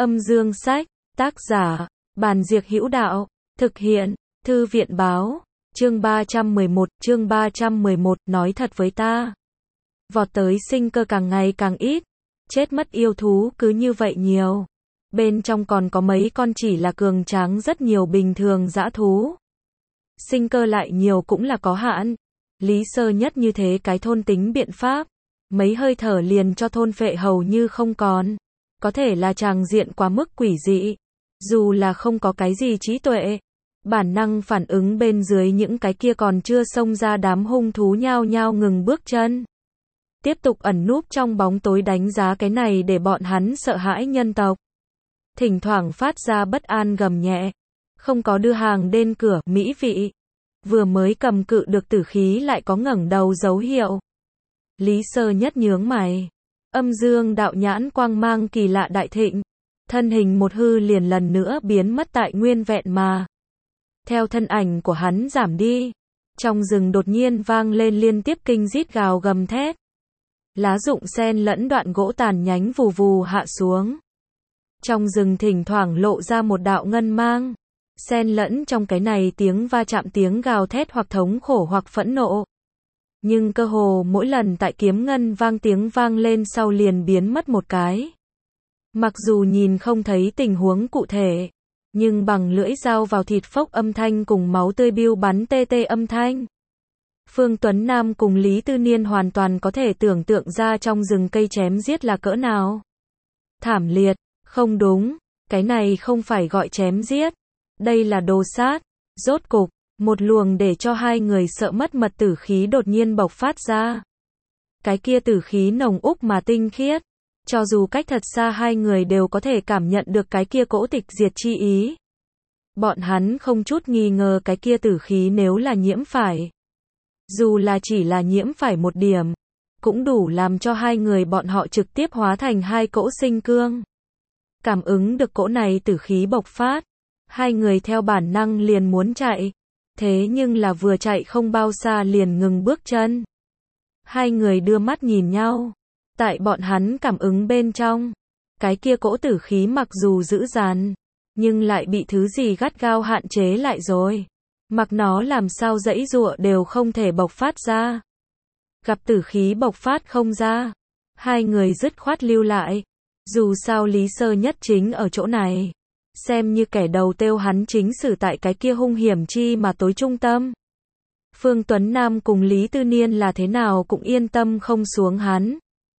Âm dương sách, tác giả, Bàn Diệc Hữu Đạo, thực hiện, Thư viện báo, chương 311, nói thật với ta. Vọt tới sinh cơ càng ngày càng ít, chết mất yêu thú cứ như vậy nhiều. Bên trong còn có mấy con chỉ là cường tráng rất nhiều bình thường dã thú. Sinh cơ lại nhiều cũng là có hạn. Lý Sơ Nhất như thế cái thôn tính biện pháp, mấy hơi thở liền cho thôn phệ hầu như không còn. Có thể là tràng diện quá mức quỷ dị. Dù là không có cái gì trí tuệ, bản năng phản ứng bên dưới những cái kia còn chưa xông ra đám hung thú nhao nhao ngừng bước chân. Tiếp tục ẩn núp trong bóng tối đánh giá cái này để bọn hắn sợ hãi nhân tộc. Thỉnh thoảng phát ra bất an gầm nhẹ. Không có đưa hàng đến cửa, mỹ vị. Vừa mới cầm cự được tử khí lại có ngẩng đầu dấu hiệu. Lý Sơ Nhất nhướng mày. Âm dương đạo nhãn quang mang kỳ lạ đại thịnh. Thân hình một hư liền lần nữa biến mất tại nguyên vẹn mà. Theo thân ảnh của hắn giảm đi. Trong rừng đột nhiên vang lên liên tiếp kinh rít gào gầm thét. Lá rụng sen lẫn đoạn gỗ tàn nhánh vù vù hạ xuống. Trong rừng thỉnh thoảng lộ ra một đạo ngân mang. Xen lẫn trong cái này tiếng va chạm tiếng gào thét hoặc thống khổ hoặc phẫn nộ. Nhưng cơ hồ mỗi lần tại kiếm ngân vang tiếng vang lên sau liền biến mất một cái. Mặc dù nhìn không thấy tình huống cụ thể, nhưng bằng lưỡi dao vào thịt phốc âm thanh cùng máu tươi biêu bắn tê tê âm thanh. Phương Tuấn Nam cùng Lý Tư Niên hoàn toàn có thể tưởng tượng ra trong rừng cây chém giết là cỡ nào. Thảm liệt, không đúng, cái này không phải gọi chém giết. Đây là đồ sát. Rốt cục, một luồng để cho hai người sợ mất mật tử khí đột nhiên bộc phát ra. Cái kia tử khí nồng úc mà tinh khiết. Cho dù cách thật xa hai người đều có thể cảm nhận được cái kia cỗ tịch diệt chi ý. Bọn hắn không chút nghi ngờ cái kia tử khí nếu là nhiễm phải. Dù là chỉ là nhiễm phải một điểm, cũng đủ làm cho hai người bọn họ trực tiếp hóa thành hai cỗ sinh cương. Cảm ứng được cỗ này tử khí bộc phát. Hai người theo bản năng liền muốn chạy. Thế nhưng là vừa chạy không bao xa liền ngừng bước chân. Hai người đưa mắt nhìn nhau. Tại bọn hắn cảm ứng bên trong. Cái kia cỗ tử khí mặc dù dữ dằn, nhưng lại bị thứ gì gắt gao hạn chế lại rồi. Mặc nó làm sao giãy giụa đều không thể bộc phát ra. Gặp tử khí bộc phát không ra. Hai người dứt khoát lưu lại. Dù sao Lý Sơ Nhất chính ở chỗ này. Xem như kẻ đầu tiêu hắn chính xử tại cái kia hung hiểm chi mà tối trung tâm. Phương Tuấn Nam cùng Lý Tư Niên là thế nào cũng yên tâm không xuống hắn.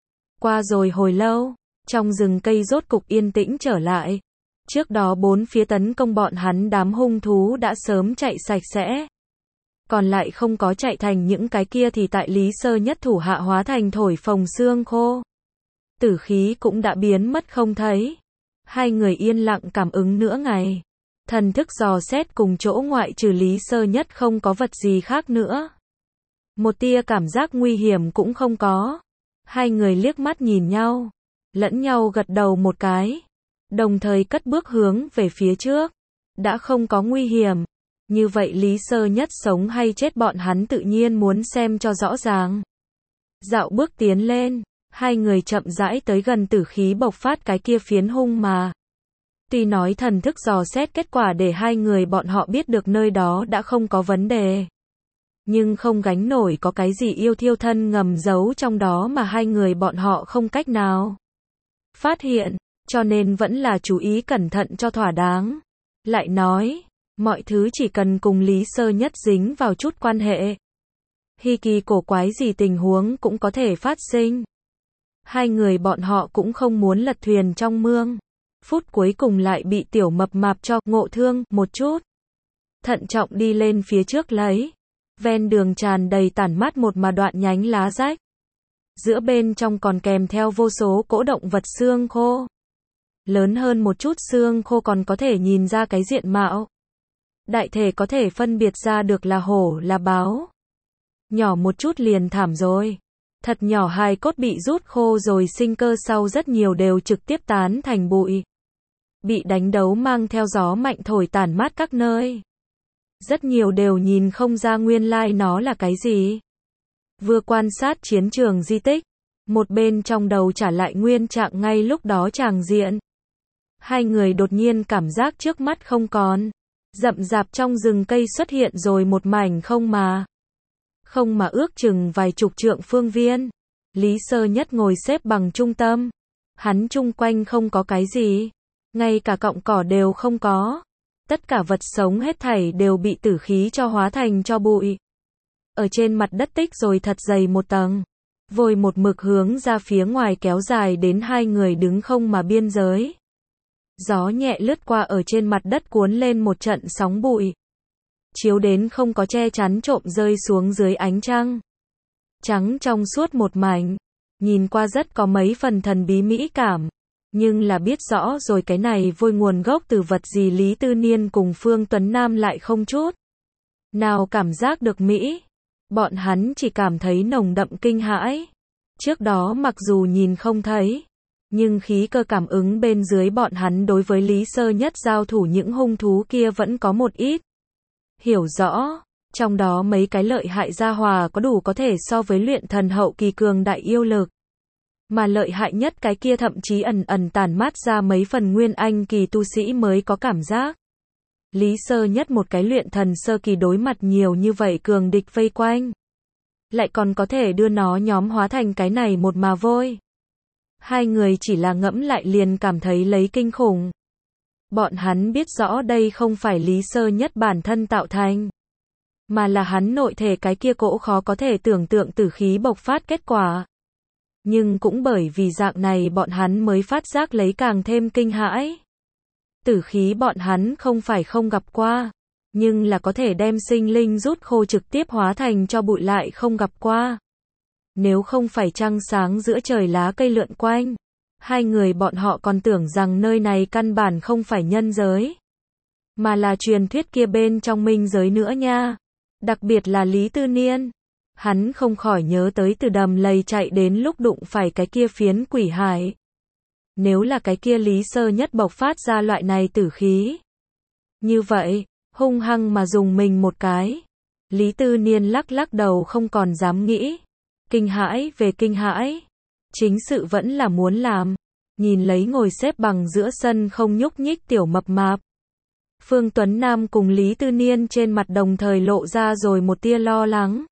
Qua rồi hồi lâu, trong rừng cây rốt cục yên tĩnh trở lại. Trước đó bốn phía tấn công bọn hắn đám hung thú đã sớm chạy sạch sẽ. Còn lại không có chạy thành những cái kia thì tại Lý Sơ Nhất thủ hạ hóa thành thổi phồng xương khô. Tử khí cũng đã biến mất không thấy. Hai người yên lặng cảm ứng nửa ngày. Thần thức dò xét cùng chỗ ngoại trừ Lý Sơ Nhất không có vật gì khác nữa. Một tia cảm giác nguy hiểm cũng không có. Hai người liếc mắt nhìn nhau. Lẫn nhau gật đầu một cái. Đồng thời cất bước hướng về phía trước. Đã không có nguy hiểm. Như vậy Lý Sơ Nhất sống hay chết bọn hắn tự nhiên muốn xem cho rõ ràng. Dạo bước tiến lên. Hai người chậm rãi tới gần tử khí bộc phát cái kia phiến hung mà. Tuy nói thần thức dò xét kết quả để hai người bọn họ biết được nơi đó đã không có vấn đề. Nhưng không gánh nổi có cái gì yêu thiêu thân ngầm giấu trong đó mà hai người bọn họ không cách nào phát hiện, cho nên vẫn là chú ý cẩn thận cho thỏa đáng. Lại nói, mọi thứ chỉ cần cùng Lý Sơ Nhất dính vào chút quan hệ. Hi kỳ cổ quái gì tình huống cũng có thể phát sinh. Hai người bọn họ cũng không muốn lật thuyền trong mương. Phút cuối cùng lại bị tiểu mập mạp cho ngộ thương một chút. Thận trọng đi lên phía trước lấy. Ven đường tràn đầy tản mát một mà đoạn nhánh lá rách. Giữa bên trong còn kèm theo vô số cỗ động vật xương khô. Lớn hơn một chút xương khô còn có thể nhìn ra cái diện mạo. Đại thể có thể phân biệt ra được là hổ là báo. Nhỏ một chút liền thảm rồi. Thật nhỏ hài cốt bị rút khô rồi sinh cơ sau rất nhiều đều trực tiếp tán thành bụi. Bị đánh đấu mang theo gió mạnh thổi tản mát các nơi. Rất nhiều đều nhìn không ra nguyên lai nó là cái gì. Vừa quan sát chiến trường di tích, một bên trong đầu trả lại nguyên trạng ngay lúc đó tràng diện. Hai người đột nhiên cảm giác trước mắt không còn. Rậm rạp trong rừng cây xuất hiện rồi một mảnh không mà ước chừng vài chục trượng phương viên. Lý Sơ Nhất ngồi xếp bằng trung tâm. Hắn chung quanh không có cái gì. Ngay cả cọng cỏ đều không có. Tất cả vật sống hết thảy đều bị tử khí cho hóa thành cho bụi. Ở trên mặt đất tích rồi thật dày một tầng. Vôi một mực hướng ra phía ngoài kéo dài đến hai người đứng không mà biên giới. Gió nhẹ lướt qua ở trên mặt đất cuốn lên một trận sóng bụi. Chiếu đến không có che chắn trộm rơi xuống dưới ánh trăng. Trắng trong suốt một mảnh. Nhìn qua rất có mấy phần thần bí mỹ cảm. Nhưng là biết rõ rồi cái này vôi nguồn gốc từ vật gì Lý Tư Niên cùng Phương Tuấn Nam lại không chút nào cảm giác được mỹ. Bọn hắn chỉ cảm thấy nồng đậm kinh hãi. Trước đó mặc dù nhìn không thấy, nhưng khí cơ cảm ứng bên dưới bọn hắn đối với Lý Sơ Nhất giao thủ những hung thú kia vẫn có một ít hiểu rõ. Trong đó mấy cái lợi hại gia hòa có đủ có thể so với luyện thần hậu kỳ cường đại yêu lực. Mà lợi hại nhất cái kia thậm chí ẩn ẩn tản mát ra mấy phần nguyên anh kỳ tu sĩ mới có cảm giác. Lý Sơ Nhất một cái luyện thần sơ kỳ đối mặt nhiều như vậy cường địch vây quanh. Lại còn có thể đưa nó nhóm hóa thành cái này một mà vôi. Hai người chỉ là ngẫm lại liền cảm thấy lấy kinh khủng. Bọn hắn biết rõ đây không phải Lý Sơ Nhất bản thân tạo thành. Mà là hắn nội thể cái kia cỗ khó có thể tưởng tượng tử khí bộc phát kết quả. Nhưng cũng bởi vì dạng này bọn hắn mới phát giác lấy càng thêm kinh hãi. Tử khí bọn hắn không phải không gặp qua, nhưng là có thể đem sinh linh rút khô trực tiếp hóa thành cho bụi lại không gặp qua. Nếu không phải trăng sáng giữa trời lá cây lượn quanh, hai người bọn họ còn tưởng rằng nơi này căn bản không phải nhân giới, mà là truyền thuyết kia bên trong minh giới nữa nha. Đặc biệt là Lý Tư Niên. Hắn không khỏi nhớ tới từ đầm lầy chạy đến lúc đụng phải cái kia phiến quỷ hải. Nếu là cái kia Lý Sơ Nhất bộc phát ra loại này tử khí. Như vậy, hung hăng mà dùng mình một cái. Lý Tư Niên lắc lắc đầu không còn dám nghĩ. Kinh hãi về kinh hãi. Chính sự vẫn là muốn làm. Nhìn lấy ngồi xếp bằng giữa sân không nhúc nhích tiểu mập mạp. Phương Tuấn Nam cùng Lý Tư Niên trên mặt đồng thời lộ ra rồi một tia lo lắng.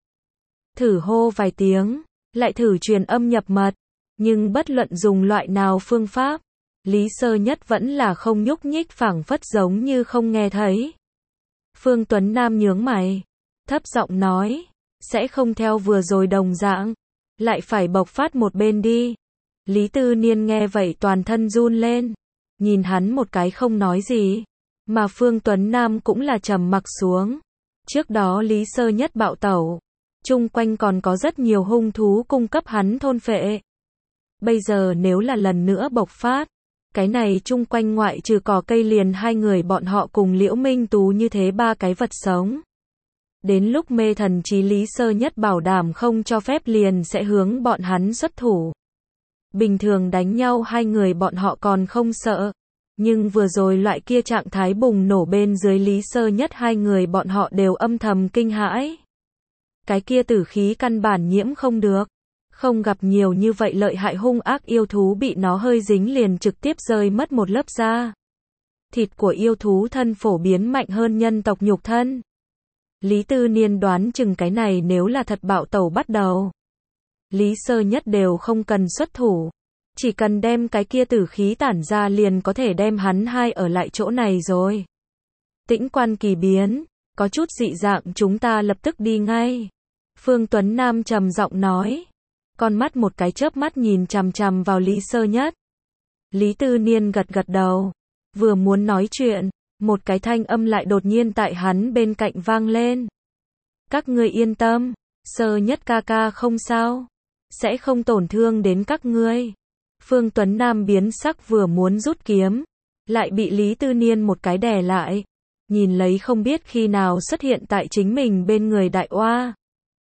Thử hô vài tiếng, lại thử truyền âm nhập mật, nhưng bất luận dùng loại nào phương pháp, Lý Sơ Nhất vẫn là không nhúc nhích phảng phất giống như không nghe thấy. Phương Tuấn Nam nhướng mày, thấp giọng nói, sẽ không theo vừa rồi đồng dạng, lại phải bộc phát một bên đi. Lý Tư Niên nghe vậy toàn thân run lên, nhìn hắn một cái không nói gì, mà Phương Tuấn Nam cũng là trầm mặc xuống. Trước đó Lý Sơ Nhất bạo tẩu, chung quanh còn có rất nhiều hung thú cung cấp hắn thôn phệ. Bây giờ nếu là lần nữa bộc phát, cái này chung quanh ngoại trừ cỏ cây liền hai người bọn họ cùng Liễu Minh Tú như thế ba cái vật sống. Đến lúc mê thần trí Lý Sơ Nhất bảo đảm không cho phép liền sẽ hướng bọn hắn xuất thủ. Bình thường đánh nhau hai người bọn họ còn không sợ. Nhưng vừa rồi loại kia trạng thái bùng nổ bên dưới Lý Sơ Nhất hai người bọn họ đều âm thầm kinh hãi. Cái kia tử khí căn bản nhiễm không được. Không gặp nhiều như vậy lợi hại hung ác yêu thú bị nó hơi dính liền trực tiếp rơi mất một lớp da. Thịt của yêu thú thân phổ biến mạnh hơn nhân tộc nhục thân. Lý Tư Niên đoán chừng cái này nếu là thật bạo tẩu bắt đầu. Lý Sơ Nhất đều không cần xuất thủ. Chỉ cần đem cái kia tử khí tản ra liền có thể đem hắn hai ở lại chỗ này rồi. Tĩnh quan kỳ biến, có chút dị dạng chúng ta lập tức đi ngay. Phương Tuấn Nam trầm giọng nói. Con mắt một cái chớp mắt nhìn chằm chằm vào Lý Sơ Nhất. Lý Tư Niên gật gật đầu. Vừa muốn nói chuyện, một cái thanh âm lại đột nhiên tại hắn bên cạnh vang lên. Các ngươi yên tâm, Sơ Nhất ca ca không sao. Sẽ không tổn thương đến các ngươi. Phương Tuấn Nam biến sắc vừa muốn rút kiếm, lại bị Lý Tư Niên một cái đè lại. Nhìn lấy không biết khi nào xuất hiện tại chính mình bên người đại oa.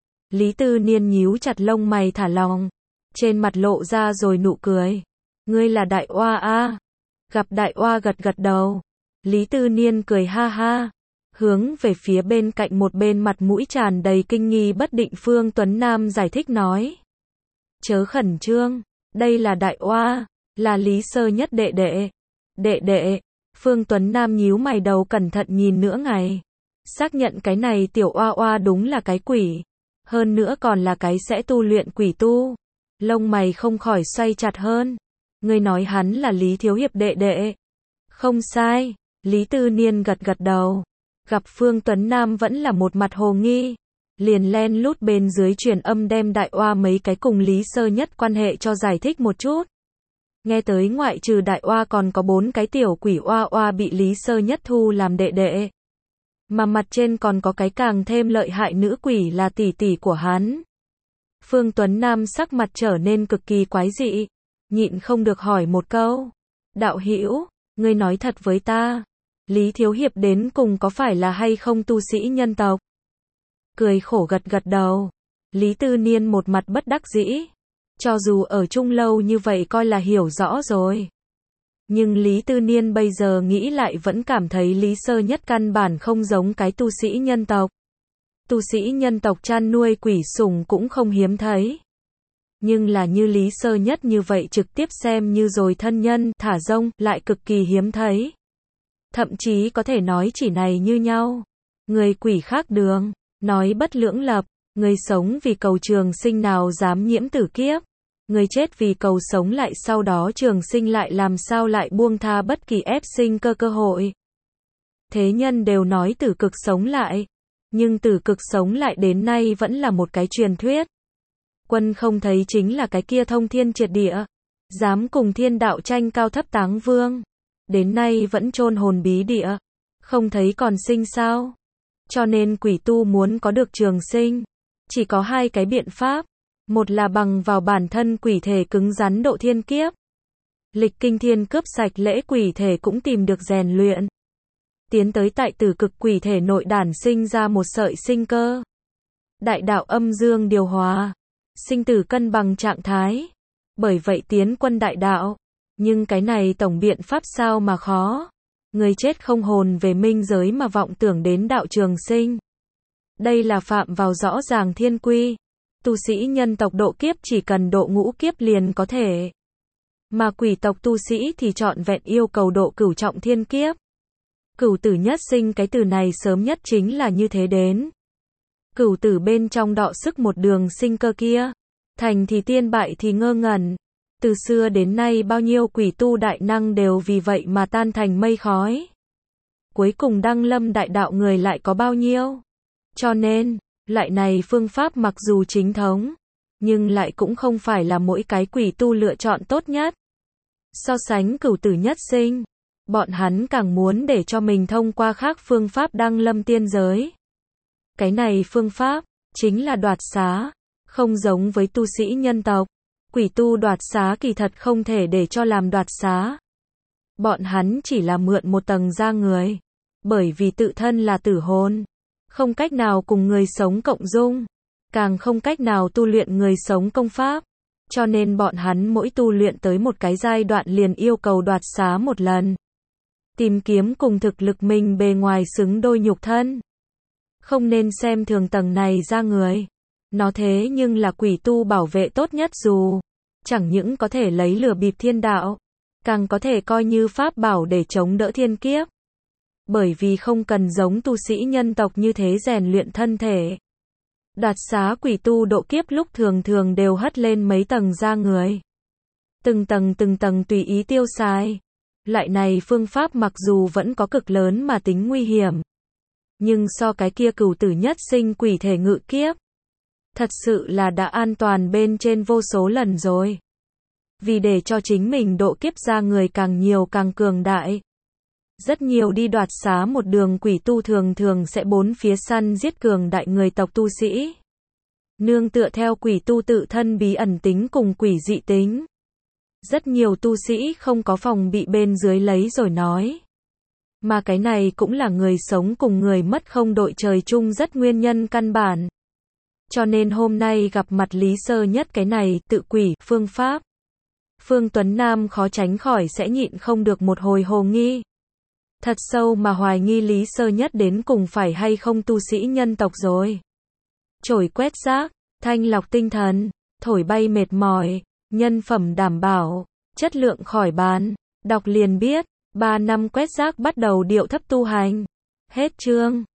Lý Tư Niên nhíu chặt lông mày thả lỏng, trên mặt lộ ra rồi nụ cười. Ngươi là đại oa a? Gặp đại oa gật gật đầu. Lý Tư Niên cười ha ha, hướng về phía bên cạnh một bên mặt mũi tràn đầy kinh nghi bất định Phương Tuấn Nam giải thích nói. Chớ khẩn trương, đây là đại oa, là Lý Sơ Nhất đệ đệ. Đệ đệ. Phương Tuấn Nam nhíu mày đầu cẩn thận nhìn nửa ngày. Xác nhận cái này tiểu oa oa đúng là cái quỷ. Hơn nữa còn là cái sẽ tu luyện quỷ tu. Lông mày không khỏi xoay chặt hơn. Ngươi nói hắn là Lý Thiếu Hiệp đệ đệ. Không sai. Lý Tư Niên gật gật đầu. Gặp Phương Tuấn Nam vẫn là một mặt hồ nghi. Liền len lút bên dưới truyền âm đem đại oa mấy cái cùng Lý Sơ Nhất quan hệ cho giải thích một chút. Nghe tới ngoại trừ đại oa còn có 4 cái tiểu quỷ oa oa bị Lý Sơ Nhất thu làm đệ đệ. Mà mặt trên còn có cái càng thêm lợi hại nữ quỷ là tỷ tỷ của hắn. Phương Tuấn Nam sắc mặt trở nên cực kỳ quái dị. Nhịn không được hỏi một câu. Đạo hữu, ngươi nói thật với ta. Lý Thiếu Hiệp đến cùng có phải là hay không tu sĩ nhân tộc? Cười khổ gật gật đầu. Lý Tư Niên một mặt bất đắc dĩ. Cho dù ở chung lâu như vậy coi là hiểu rõ rồi. Nhưng Lý Tư Niên bây giờ nghĩ lại vẫn cảm thấy Lý Sơ Nhất căn bản không giống cái tu sĩ nhân tộc. Tu sĩ nhân tộc chăn nuôi quỷ sủng cũng không hiếm thấy. Nhưng là như Lý Sơ Nhất như vậy trực tiếp xem như rồi thân nhân thả rông lại cực kỳ hiếm thấy. Thậm chí có thể nói chỉ này như nhau. Người quỷ khác đường, nói bất lưỡng lập, người sống vì cầu trường sinh nào dám nhiễm tử kiếp. Người chết vì cầu sống lại sau đó trường sinh lại làm sao lại buông tha bất kỳ ép sinh cơ hội. Thế nhân đều nói tử cực sống lại. Nhưng tử cực sống lại đến nay vẫn là một cái truyền thuyết. Quân không thấy chính là cái kia thông thiên triệt địa. Dám cùng thiên đạo tranh cao thấp táng vương. Đến nay vẫn chôn hồn bí địa. Không thấy còn sinh sao. Cho nên quỷ tu muốn có được trường sinh. Chỉ có 2 cái biện pháp. Một là bằng vào bản thân quỷ thể cứng rắn độ thiên kiếp. Lịch kinh thiên cướp sạch lễ quỷ thể cũng tìm được rèn luyện. Tiến tới tại tử cực quỷ thể nội đản sinh ra một sợi sinh cơ. Đại đạo âm dương điều hòa. Sinh tử cân bằng trạng thái. Bởi vậy tiến quân đại đạo. Nhưng cái này tổng biện pháp sao mà khó. Người chết không hồn về minh giới mà vọng tưởng đến đạo trường sinh. Đây là phạm vào rõ ràng thiên quy. Tu sĩ nhân tộc độ kiếp chỉ cần độ ngũ kiếp liền có thể. Mà quỷ tộc tu sĩ thì trọn vẹn yêu cầu độ cửu trọng thiên kiếp. Cửu tử nhất sinh cái từ này sớm nhất chính là như thế đến. Cửu tử bên trong đọ sức một đường sinh cơ kia. Thành thì tiên bại thì ngơ ngẩn. Từ xưa đến nay bao nhiêu quỷ tu đại năng đều vì vậy mà tan thành mây khói. Cuối cùng đăng lâm đại đạo người lại có bao nhiêu. Cho nên, loại này phương pháp mặc dù chính thống, nhưng lại cũng không phải là mỗi cái quỷ tu lựa chọn tốt nhất. So sánh cửu tử nhất sinh, bọn hắn càng muốn để cho mình thông qua khác phương pháp đăng lâm tiên giới. Cái này phương pháp, chính là đoạt xá, không giống với tu sĩ nhân tộc. Quỷ tu đoạt xá kỳ thật không thể để cho làm đoạt xá. Bọn hắn chỉ là mượn một tầng da người. Bởi vì tự thân là tử hồn. Không cách nào cùng người sống cộng dung. Càng không cách nào tu luyện người sống công pháp. Cho nên bọn hắn mỗi tu luyện tới một cái giai đoạn liền yêu cầu đoạt xá một lần. Tìm kiếm cùng thực lực mình bề ngoài xứng đôi nhục thân. Không nên xem thường tầng này da người. Nó thế nhưng là quỷ tu bảo vệ tốt nhất dù. Chẳng những có thể lấy lừa bịp thiên đạo. Càng có thể coi như pháp bảo để chống đỡ thiên kiếp. Bởi vì không cần giống tu sĩ nhân tộc như thế rèn luyện thân thể. Đoạt xá quỷ tu độ kiếp lúc thường thường đều hất lên mấy tầng da người. Từng tầng tùy ý tiêu xài. Loại này phương pháp mặc dù vẫn có cực lớn mà tính nguy hiểm. Nhưng so cái kia cửu tử nhất sinh quỷ thể ngự kiếp. Thật sự là đã an toàn bên trên vô số lần rồi. Vì để cho chính mình độ kiếp ra người càng nhiều càng cường đại. Rất nhiều đi đoạt xá một đường quỷ tu thường thường sẽ bốn phía săn giết cường đại người tộc tu sĩ. Nương tựa theo quỷ tu tự thân bí ẩn tính cùng quỷ dị tính. Rất nhiều tu sĩ không có phòng bị bên dưới lấy rồi nói. Mà cái này cũng là người sống cùng người mất không đội trời chung rất nguyên nhân căn bản. Cho nên hôm nay gặp mặt Lý Sơ Nhất cái này tự quỷ phương pháp. Phương Tuấn Nam khó tránh khỏi sẽ nhịn không được một hồi hồ nghi. Thật sâu mà hoài nghi Lý Sơ Nhất đến cùng phải hay không tu sĩ nhân tộc rồi. Chổi quét rác, thanh lọc tinh thần, thổi bay mệt mỏi, nhân phẩm đảm bảo, chất lượng khỏi bàn, đọc liền biết, 3 năm quét rác bắt đầu điệu thấp tu hành. Hết chương.